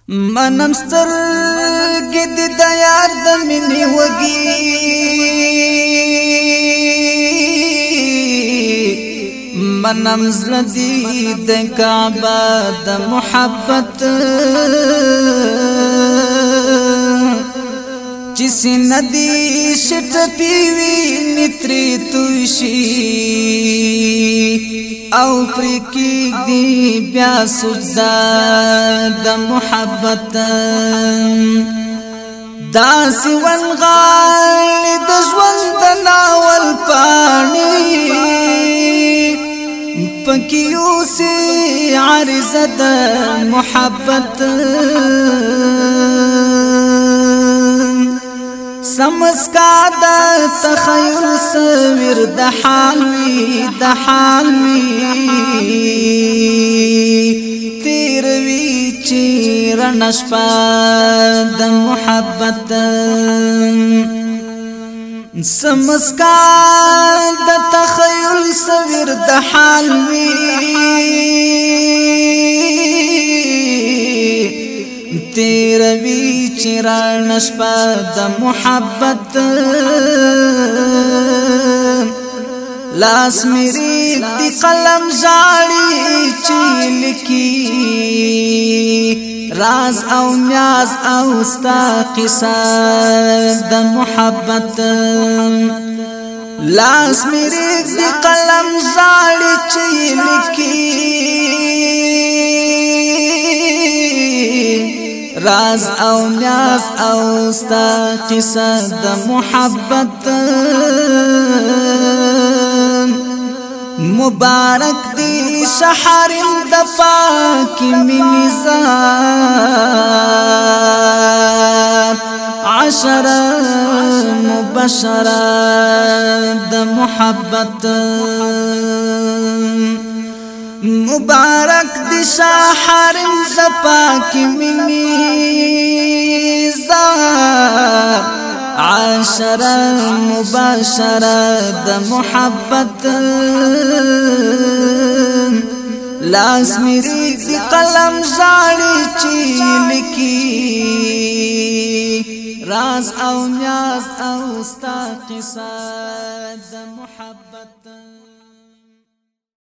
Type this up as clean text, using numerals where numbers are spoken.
منم سترګې د یار د مینې وږي منم زړه دې د کعبه د محبت چې سینه دې شټپې وي نترې توشي او پرکی دی بیا سجدا د محبت داسې ونغال د ژوند ناول پاڼې پکې اوسې عرضه د محبت سمسکا د تخیل سویر د حالوی تیر وی چیر نشپا د محبت سمسکا د تخیل سویر د حالوی تیر وی چران شپا د محبت لاس میری دی قلم زاړي چلکی راز او نیاز او ستا قصه د محبت لاس میری دی قلم زاړي چلکی راز او نیاز او ستا قصه د محبت مبارک دی سحر د پاک مینې ذات عشره مبشره د محبت مبارک دی سحر د پاک مینې ذات عشره مبشره د محبت لاس میری دی قلم زاړي چلکی راز او نیاز او ستا قصه د محبت